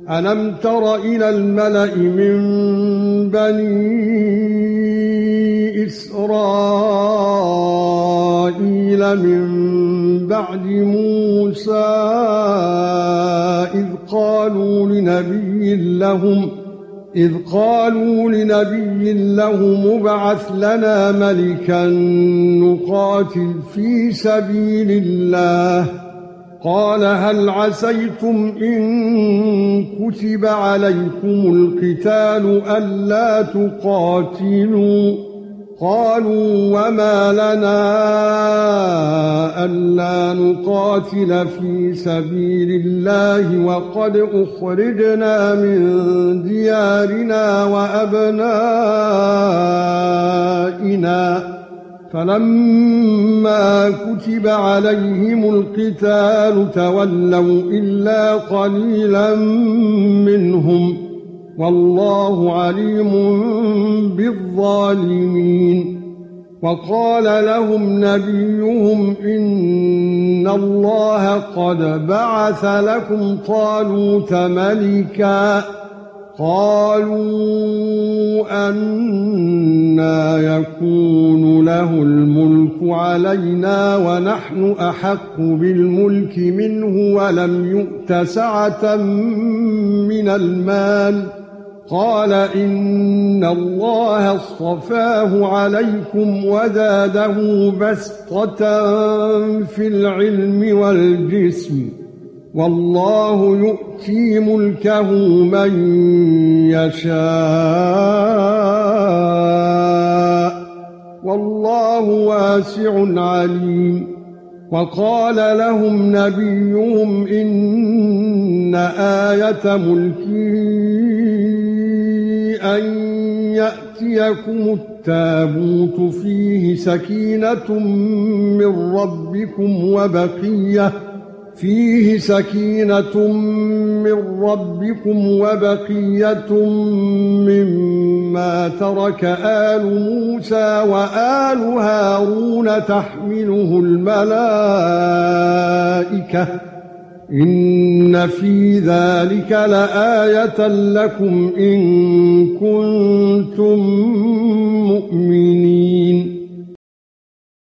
ألم تر إلى الملأ من بني إسرائيل من بعد موسى إذ قالوا لنبي لهم ابعث لنا ملكا نقاتل في سبيل الله قال هل عسيتم إن كتب عليكم القتال ألا تقاتلوا قالوا وما لنا ألا نقاتل في سبيل الله وقد أخرجنا من ديارنا وأبنائنا فلما كتب عليهم القتال تولوا إلا قليلا منهم والله عليم بالظالمين وقال لهم نبيهم إن الله قد بعث لكم طالوت ملكا قالوا أنى يكون له الملك علينا ونحن أحق بالملك منه ولم يؤت سعة من المال قال إن الله اصطفاه عليكم وزاده بسطة في العلم والجسم والله يؤتي ملكه من يشاء والله واسع عليم وقال لهم نبيهم إن آية ملكه أن يأتيكم التابوت فيه سكينة من ربكم وبقية مما ترك آل موسى وآل هارون تحمله الملائكة إن في ذلك لآية لكم إن كنتم مؤمنين